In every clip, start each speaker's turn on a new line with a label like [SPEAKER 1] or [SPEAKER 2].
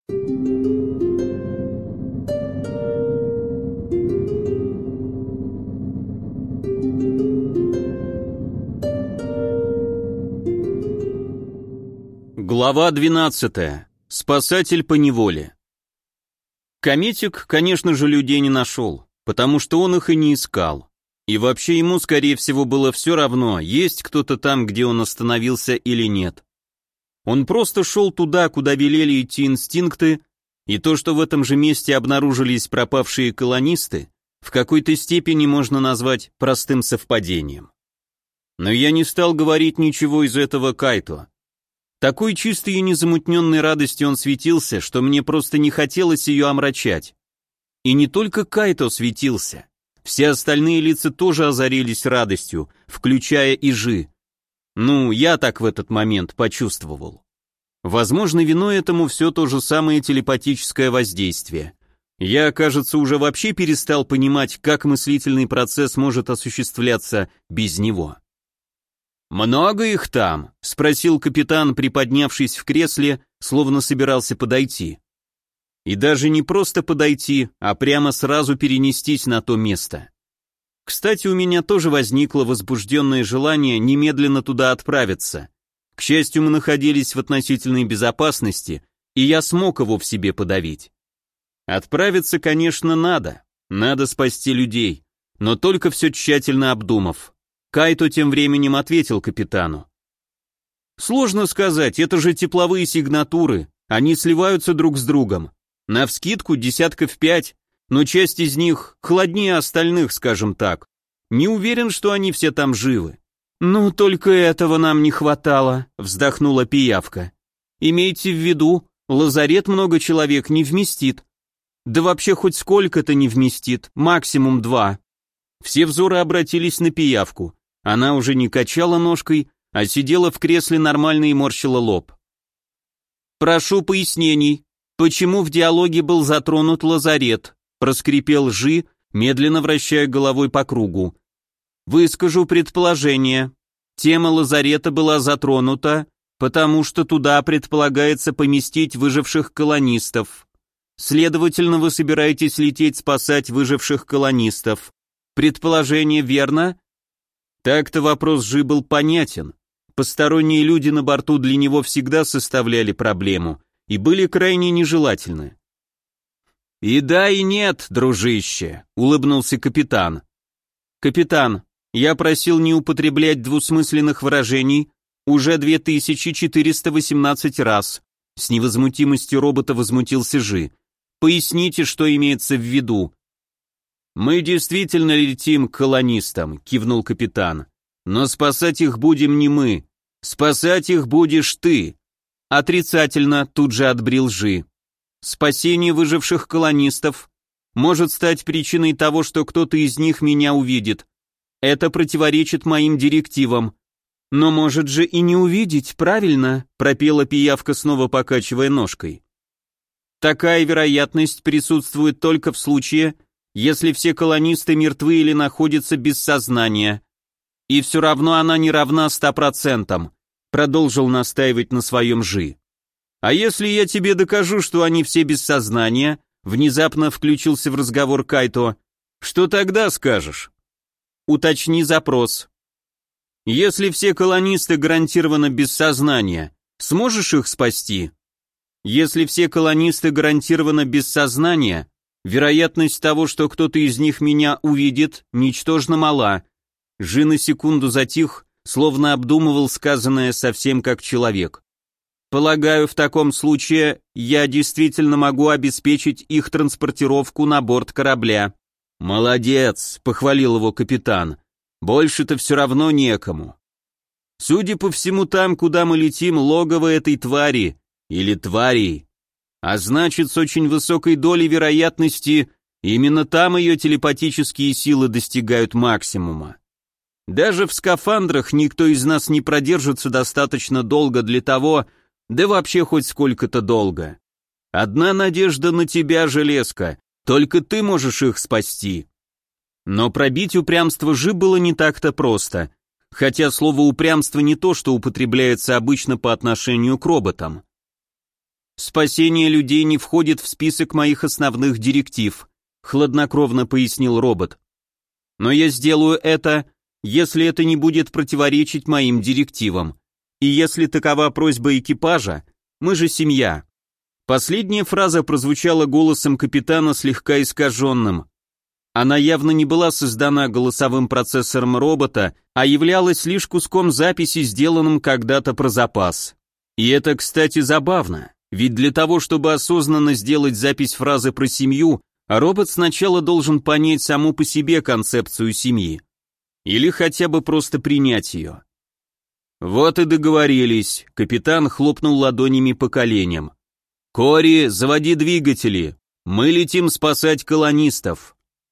[SPEAKER 1] Глава 12. Спасатель по неволе. Кометик, конечно же, людей не нашел, потому что он их и не искал. И вообще ему, скорее всего, было все равно, есть кто-то там, где он остановился или нет. Он просто шел туда, куда велели идти инстинкты, и то, что в этом же месте обнаружились пропавшие колонисты, в какой-то степени можно назвать простым совпадением. Но я не стал говорить ничего из этого Кайто. Такой чистой и незамутненной радостью он светился, что мне просто не хотелось ее омрачать. И не только Кайто светился. Все остальные лица тоже озарились радостью, включая и Жи. Ну, я так в этот момент почувствовал. Возможно, виной этому все то же самое телепатическое воздействие. Я, кажется, уже вообще перестал понимать, как мыслительный процесс может осуществляться без него. «Много их там?» — спросил капитан, приподнявшись в кресле, словно собирался подойти. И даже не просто подойти, а прямо сразу перенестись на то место. Кстати, у меня тоже возникло возбужденное желание немедленно туда отправиться. К счастью, мы находились в относительной безопасности, и я смог его в себе подавить. Отправиться, конечно, надо спасти людей, но только все тщательно обдумав. Кайто тем временем ответил капитану. «Сложно сказать, это же тепловые сигнатуры, они сливаются друг с другом. Навскидку 5 десятков, но часть из них холоднее остальных, скажем так. Не уверен, что они все там живы». «Ну, только этого нам не хватало», — вздохнула пиявка. «Имейте в виду, лазарет много человек не вместит. Да вообще хоть сколько-то не вместит, максимум 2». Все взоры обратились на пиявку. Она уже не качала ножкой, а сидела в кресле нормально и морщила лоб. «Прошу пояснений, почему в диалоге был затронут лазарет?» проскрипел Жи, медленно вращая головой по кругу. «Выскажу предположение. Тема лазарета была затронута, потому что туда предполагается поместить выживших колонистов. Следовательно, вы собираетесь лететь спасать выживших колонистов. Предположение верно?» Так-то вопрос Жи был понятен. Посторонние люди на борту для него всегда составляли проблему и были крайне нежелательны. «И да, и нет, дружище», — улыбнулся капитан. «Капитан, я просил не употреблять двусмысленных выражений уже 2418 раз», — с невозмутимостью робота возмутился Жи. «Поясните, что имеется в виду». «Мы действительно летим к колонистам», — кивнул капитан. «Но спасать их будем не мы. Спасать их будешь ты». Отрицательно, тут же отбрил Жи. «Спасение выживших колонистов может стать причиной того, что кто-то из них меня увидит. Это противоречит моим директивам». «Но может же и не увидеть, правильно?» — пропела пиявка, снова покачивая ножкой. «Такая вероятность присутствует только в случае, если все колонисты мертвы или находятся без сознания. И все равно она не равна 100%, продолжил настаивать на своем Жи. А если я тебе докажу, что они все без сознания, внезапно включился в разговор Кайто, что тогда скажешь? Уточни запрос. Если все колонисты гарантированно без сознания, сможешь их спасти? Если все колонисты гарантированно без сознания, вероятность того, что кто-то из них меня увидит, ничтожно мала. Жи на секунду затих, словно обдумывал сказанное совсем как человек. Полагаю, в таком случае я действительно могу обеспечить их транспортировку на борт корабля. Молодец, похвалил его капитан. Больше-то все равно некому. Судя по всему, там, куда мы летим, логово этой твари, или тварей. А значит, с очень высокой долей вероятности, именно там ее телепатические силы достигают максимума. Даже в скафандрах никто из нас не продержится достаточно долго для того, да вообще хоть сколько-то долго. Одна надежда на тебя, железка, только ты можешь их спасти. Но пробить упрямство Жи было не так-то просто, хотя слово «упрямство» не то, что употребляется обычно по отношению к роботам. «Спасение людей не входит в список моих основных директив», хладнокровно пояснил робот. «Но я сделаю это, если это не будет противоречить моим директивам. И если такова просьба экипажа, мы же семья». Последняя фраза прозвучала голосом капитана слегка искаженным. Она явно не была создана голосовым процессором робота, а являлась лишь куском записи, сделанным когда-то про запас. И это, кстати, забавно, ведь для того, чтобы осознанно сделать запись фразы про семью, робот сначала должен понять саму по себе концепцию семьи. Или хотя бы просто принять ее. «Вот и договорились», — капитан хлопнул ладонями по коленям. «Кори, заводи двигатели, мы летим спасать колонистов».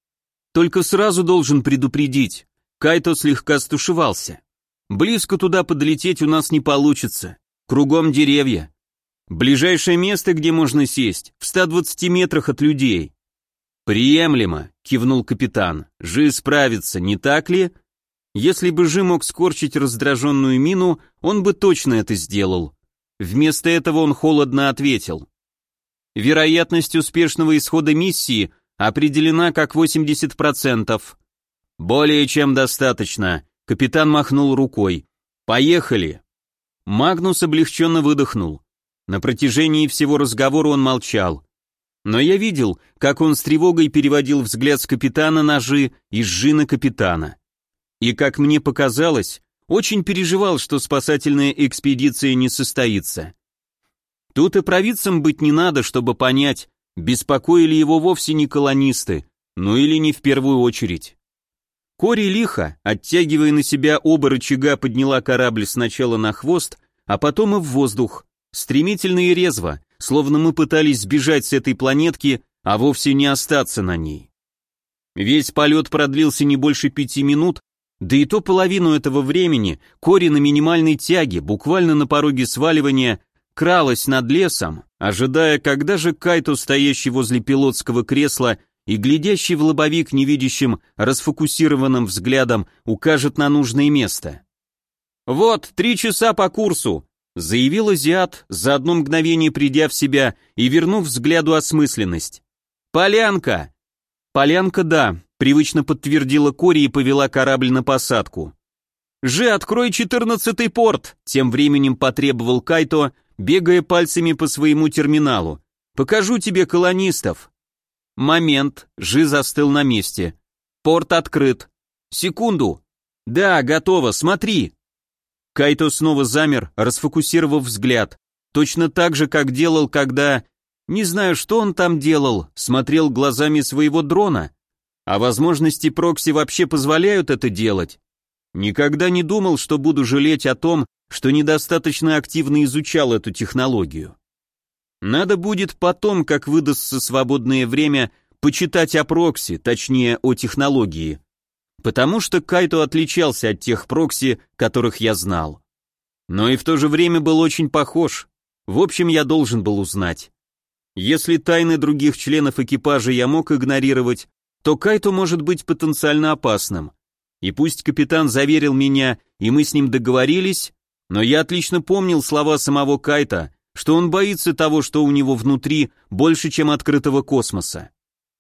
[SPEAKER 1] Только сразу должен предупредить, Кайто слегка стушевался. Близко туда подлететь у нас не получится, кругом деревья. Ближайшее место, где можно сесть, в 120 метрах от людей. «Приемлемо», — кивнул капитан, — «Жи справится, не так ли?» Если бы Жи мог скорчить раздраженную мину, он бы точно это сделал. Вместо этого он холодно ответил. «Вероятность успешного исхода миссии определена как 80%. «Более чем достаточно», — капитан махнул рукой. «Поехали». Магнус облегченно выдохнул. На протяжении всего разговора он молчал. Но я видел, как он с тревогой переводил взгляд с капитана на Жи и с Жи на капитана. И, как мне показалось, очень переживал, что спасательная экспедиция не состоится. Тут и провидцем быть не надо, чтобы понять, беспокоили его вовсе не колонисты, ну или не в первую очередь. Кори лихо, оттягивая на себя оба рычага, подняла корабль сначала на хвост, а потом и в воздух, стремительно и резво, словно мы пытались сбежать с этой планетки, а вовсе не остаться на ней. Весь полет продлился не больше 5 минут, да и то половину этого времени Кори на минимальной тяге, буквально на пороге сваливания, кралась над лесом, ожидая, когда же Кайто, стоящий возле пилотского кресла и глядящий в лобовик невидящим, расфокусированным взглядом, укажет на нужное место. «Вот, 3 часа по курсу», — заявил азиат, за одно мгновение придя в себя и вернув взгляду осмысленность. «Полянка!» «Полянка, да», — привычно подтвердила Кори и повела корабль на посадку. «Жи, открой 14-й порт», — тем временем потребовал Кайто, бегая пальцами по своему терминалу. «Покажу тебе колонистов». Момент, Жи застыл на месте. «Порт открыт». «Секунду». «Да, готово, смотри». Кайто снова замер, расфокусировав взгляд. Точно так же, как делал, когда... Не знаю, что он там делал, смотрел глазами своего дрона. А возможности прокси вообще позволяют это делать. Никогда не думал, что буду жалеть о том, что недостаточно активно изучал эту технологию. Надо будет потом, как выдастся свободное время, почитать о прокси, точнее о технологии. Потому что Кайто отличался от тех прокси, которых я знал. Но и в то же время был очень похож. В общем, я должен был узнать. Если тайны других членов экипажа я мог игнорировать, то Кайто может быть потенциально опасным. И пусть капитан заверил меня, и мы с ним договорились, но я отлично помнил слова самого Кайто, что он боится того, что у него внутри, больше, чем открытого космоса.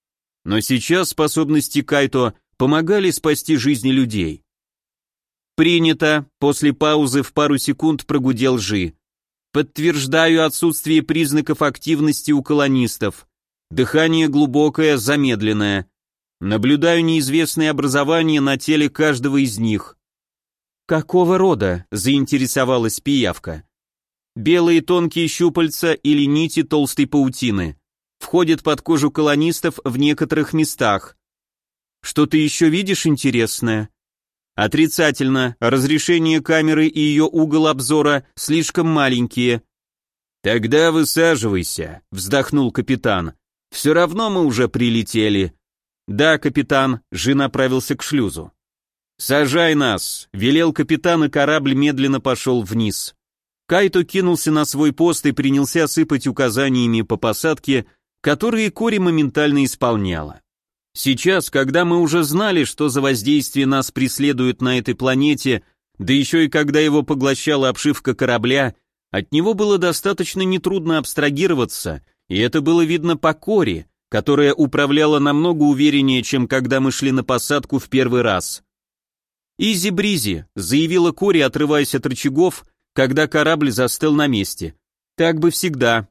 [SPEAKER 1] Но сейчас способности Кайто помогали спасти жизни людей. «Принято», — после паузы в пару секунд прогудел Жи. «Подтверждаю отсутствие признаков активности у колонистов. Дыхание глубокое, замедленное. Наблюдаю неизвестные образования на теле каждого из них». «Какого рода?» — заинтересовалась пиявка. «Белые тонкие щупальца или нити толстой паутины. Входят под кожу колонистов в некоторых местах. Что ты еще видишь интересное?» «Отрицательно. Разрешение камеры и ее угол обзора слишком маленькие». «Тогда высаживайся», — вздохнул капитан. «Все равно мы уже прилетели». «Да, капитан», — Жи направился к шлюзу. «Сажай нас», — велел капитан, и корабль медленно пошел вниз. Кайто кинулся на свой пост и принялся сыпать указаниями по посадке, которые Кори моментально исполняла. Сейчас, когда мы уже знали, что за воздействие нас преследует на этой планете, да еще и когда его поглощала обшивка корабля, От него было достаточно нетрудно абстрагироваться, и это было видно по Коре, которая управляла намного увереннее, чем когда мы шли на посадку в первый раз. «Изи-бризи», — заявила Кори, отрываясь от рычагов, когда корабль застыл на месте. «Так бы всегда».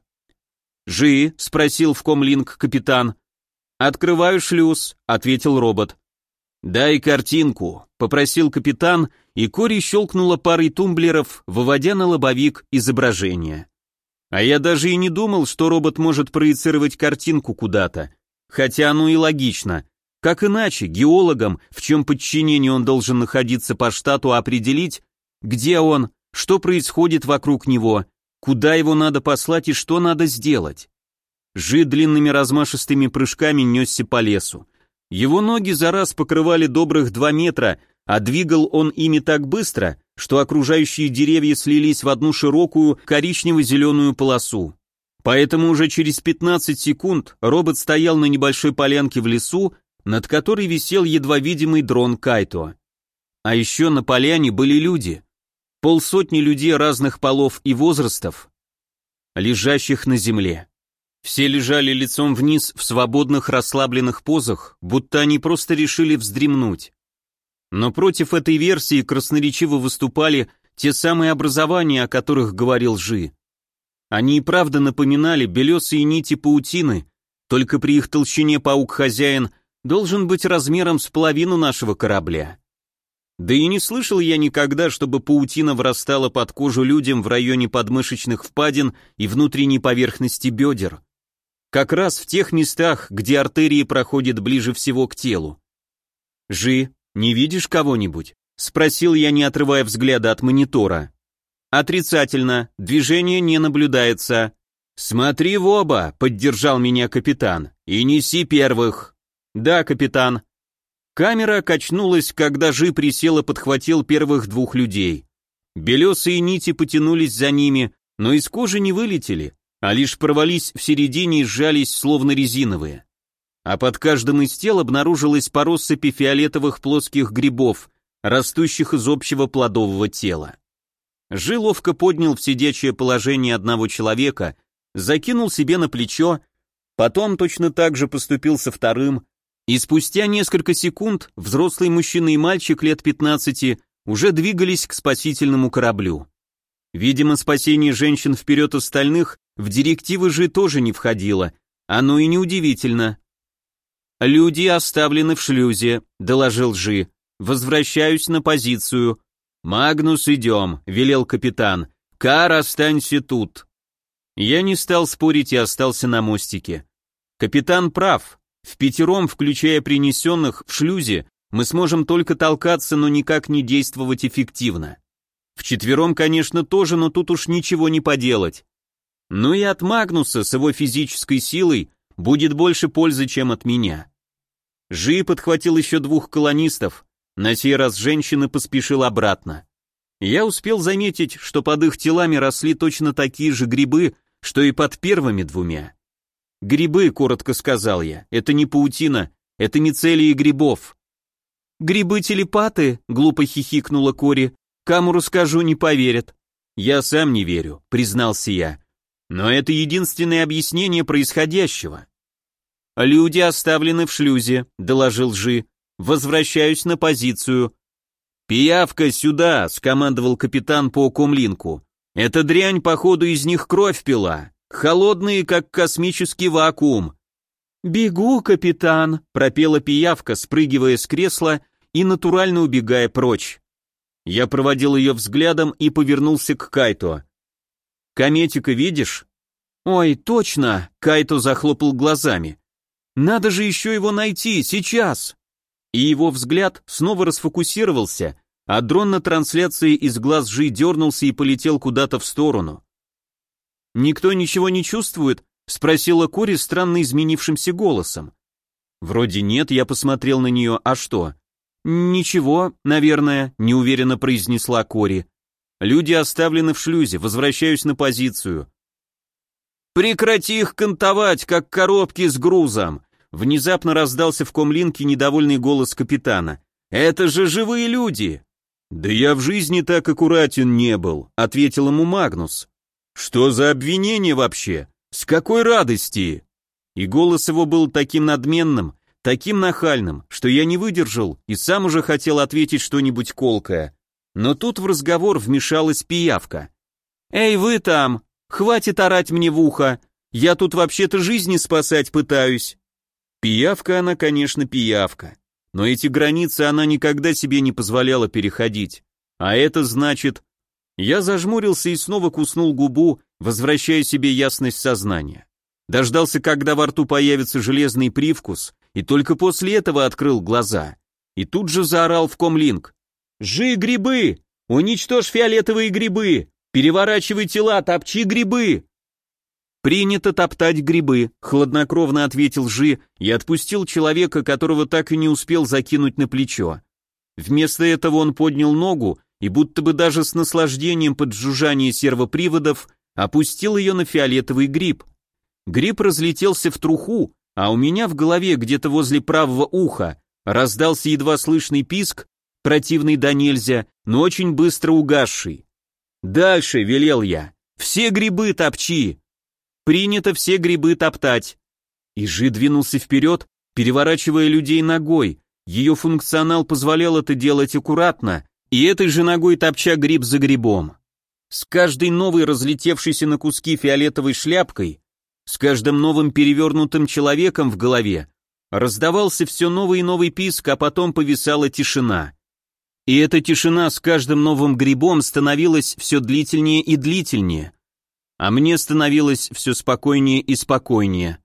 [SPEAKER 1] «Жи?» — спросил в комлинк капитан. «Открываю шлюз», — ответил робот. «Дай картинку», — попросил капитан, и Кори щелкнула парой тумблеров, выводя на лобовик изображение. А я даже и не думал, что робот может проецировать картинку куда-то. Хотя оно и логично. Как иначе геологам, в чем подчинении он должен находиться по штату, определить, где он, что происходит вокруг него, куда его надо послать и что надо сделать? Жи длинными размашистыми прыжками несся по лесу. Его ноги за раз покрывали добрых 2 метра, а двигал он ими так быстро, что окружающие деревья слились в одну широкую коричнево-зеленую полосу. Поэтому уже через 15 секунд робот стоял на небольшой полянке в лесу, над которой висел едва видимый дрон Кайто. А еще на поляне были люди. 50 людей разных полов и возрастов, лежащих на земле. Все лежали лицом вниз в свободных расслабленных позах, будто они просто решили вздремнуть. Но против этой версии красноречиво выступали те самые образования, о которых говорил Жи. Они и правда напоминали белесые нити паутины, только при их толщине паук-хозяин должен быть размером с половину нашего корабля. Да и не слышал я никогда, чтобы паутина врастала под кожу людям в районе подмышечных впадин и внутренней поверхности бедер. Как раз в тех местах, где артерии проходят ближе всего к телу. «Жи, не видишь кого-нибудь?» — спросил я, не отрывая взгляда от монитора. «Отрицательно, движение не наблюдается». «Смотри в оба», — поддержал меня капитан, — «и неси первых». «Да, капитан». Камера качнулась, когда Жи присел и подхватил первых 2 людей. Белесые нити потянулись за ними, но из кожи не вылетели, а лишь порвались в середине и сжались, словно резиновые. А под каждым из тел обнаружилась по россыпи фиолетовых плоских грибов, растущих из общего плодового тела. Жи ловко поднял в сидячее положение одного человека, закинул себе на плечо, потом точно так же поступил со вторым, и спустя несколько секунд взрослый мужчина и мальчик лет 15 уже двигались к спасительному кораблю. Видимо, спасение женщин вперед остальных в директивы Жи тоже не входило, оно и неудивительно. «Люди оставлены в шлюзе», — доложил Жи. «Возвращаюсь на позицию». «Магнус, идем», — велел капитан. «Кар, останься тут». Я не стал спорить и остался на мостике. Капитан прав. Впятером, включая принесенных в шлюзе, мы сможем только толкаться, но никак не действовать эффективно. Вчетвером, конечно, тоже, но тут уж ничего не поделать. Ну и от Магнуса с его физической силой будет больше пользы, чем от меня. Жи подхватил еще 2 колонистов, на сей раз женщина поспешил обратно. Я успел заметить, что под их телами росли точно такие же грибы, что и под первыми 2. «Грибы», — коротко сказал я, — «это не паутина, это мицелии грибов». «Грибы-телепаты?» — глупо хихикнула Кори. «Кому расскажу, не поверят». «Я сам не верю», — признался я. «Но это единственное объяснение происходящего». «Люди оставлены в шлюзе», — доложил Жи. «Возвращаюсь на позицию». «Пиявка, сюда!» — скомандовал капитан по комлинку. «Эта дрянь, походу, из них кровь пила. Холодные, как космический вакуум». «Бегу, капитан», — пропела пиявка, спрыгивая с кресла и натурально убегая прочь. Я проводил ее взглядом и повернулся к Кайто. «Кометика видишь?» «Ой, точно!» — Кайто захлопал глазами. «Надо же еще его найти, сейчас!» И его взгляд снова расфокусировался, а дрон на трансляции из глаз Жи дернулся и полетел куда-то в сторону. «Никто ничего не чувствует?» — спросила Кори странно изменившимся голосом. «Вроде нет», — я посмотрел на нее, «а что?» «Ничего, наверное», — неуверенно произнесла Кори. «Люди оставлены в шлюзе, возвращаюсь на позицию». «Прекрати их кантовать, как коробки с грузом!» Внезапно раздался в комлинке недовольный голос капитана. «Это же живые люди!» «Да я в жизни так аккуратен не был», — ответил ему Магнус. Что за обвинение вообще? С какой радости? И голос его был таким надменным, таким нахальным, что я не выдержал и сам уже хотел ответить что-нибудь колкое. Но тут в разговор вмешалась пиявка. «Эй, вы там! Хватит орать мне в ухо! Я тут вообще-то жизни спасать пытаюсь!» Пиявка она, конечно, пиявка. Но эти границы она никогда себе не позволяла переходить. А это значит... Я зажмурился и снова куснул губу, возвращая себе ясность сознания. Дождался, когда во рту появится железный привкус, и только после этого открыл глаза. И тут же заорал в комлинк. «Жи грибы! Уничтожь фиолетовые грибы! Переворачивай тела, топчи грибы!» «Принято топтать грибы», — хладнокровно ответил Жи и отпустил человека, которого так и не успел закинуть на плечо. Вместо этого он поднял ногу и будто бы даже с наслаждением под жужжание сервоприводов опустил ее на фиолетовый гриб. Гриб разлетелся в труху, а у меня в голове где-то возле правого уха раздался едва слышный писк, противный до нельзя, но очень быстро угасший. «Дальше», — велел я, — «все грибы топчи». «Принято все грибы топтать». И Жи двинулся вперед, переворачивая людей ногой. Ее функционал позволял это делать аккуратно, и этой же ногой топча гриб за грибом. С каждой новой разлетевшейся на куски фиолетовой шляпкой, с каждым новым перевернутым человеком в голове раздавался все новый и новый писк, а потом повисала тишина. И эта тишина с каждым новым грибом становилась все длительнее и длительнее, а мне становилось все спокойнее и спокойнее.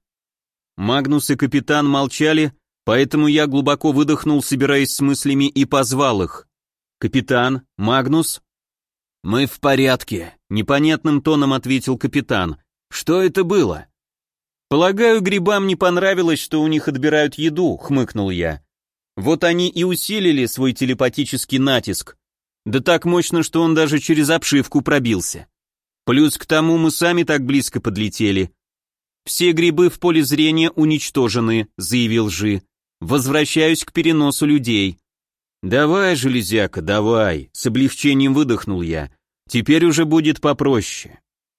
[SPEAKER 1] Магнус и капитан молчали, поэтому я глубоко выдохнул, собираясь с мыслями, и позвал их. «Капитан, Магнус?» «Мы в порядке», — непонятным тоном ответил капитан. «Что это было?» «Полагаю, грибам не понравилось, что у них отбирают еду», — хмыкнул я. «Вот они и усилили свой телепатический натиск. Да так мощно, что он даже через обшивку пробился. Плюс к тому мы сами так близко подлетели. Все грибы в поле зрения уничтожены», — заявил Жи. «Возвращаюсь к переносу людей». «Давай, железяка, давай», — с облегчением выдохнул я. «Теперь уже будет попроще».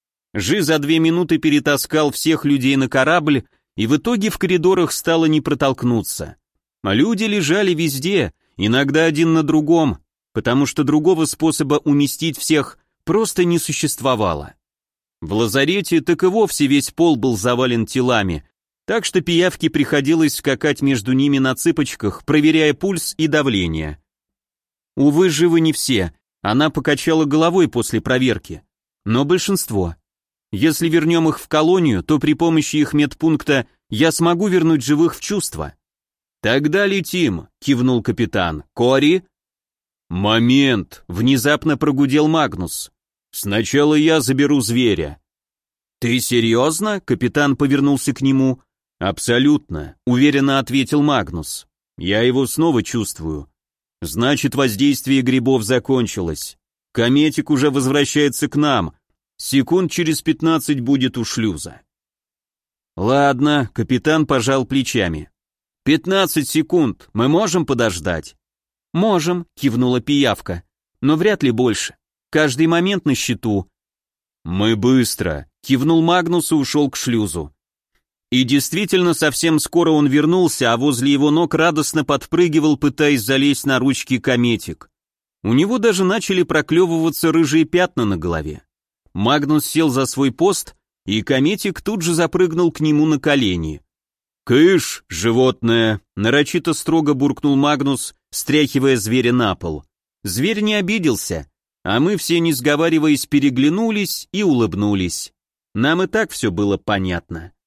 [SPEAKER 1] Жи за 2 минуты перетаскал всех людей на корабль, и в итоге в коридорах стало не протолкнуться. А люди лежали везде, иногда один на другом, потому что другого способа уместить всех просто не существовало. В лазарете так и вовсе весь пол был завален телами, так что пиявке приходилось скакать между ними на цыпочках, проверяя пульс и давление. Увы, живы не все, она покачала головой после проверки, но большинство. Если вернем их в колонию, то при помощи их медпункта я смогу вернуть живых в чувство. «Тогда летим», — кивнул капитан. «Кори?» «Момент», — внезапно прогудел Магнус. «Сначала я заберу зверя». «Ты серьезно?» — капитан повернулся к нему. «Абсолютно», — уверенно ответил Магнус. «Я его снова чувствую. Значит, воздействие грибов закончилось. Кометик уже возвращается к нам. Секунд через 15 будет у шлюза». «Ладно», — капитан пожал плечами. 15 секунд, мы можем подождать?» «Можем», — кивнула пиявка, — «но вряд ли больше. Каждый момент на счету». «Мы быстро», — кивнул Магнус и ушел к шлюзу. И действительно, совсем скоро он вернулся, а возле его ног радостно подпрыгивал, пытаясь залезть на ручки кометик. У него даже начали проклевываться рыжие пятна на голове. Магнус сел за свой пост, и кометик тут же запрыгнул к нему на колени. «Кыш, животное!» — нарочито строго буркнул Магнус, стряхивая зверя на пол. Зверь не обиделся, а мы все, не сговариваясь, переглянулись и улыбнулись. Нам и так все было понятно.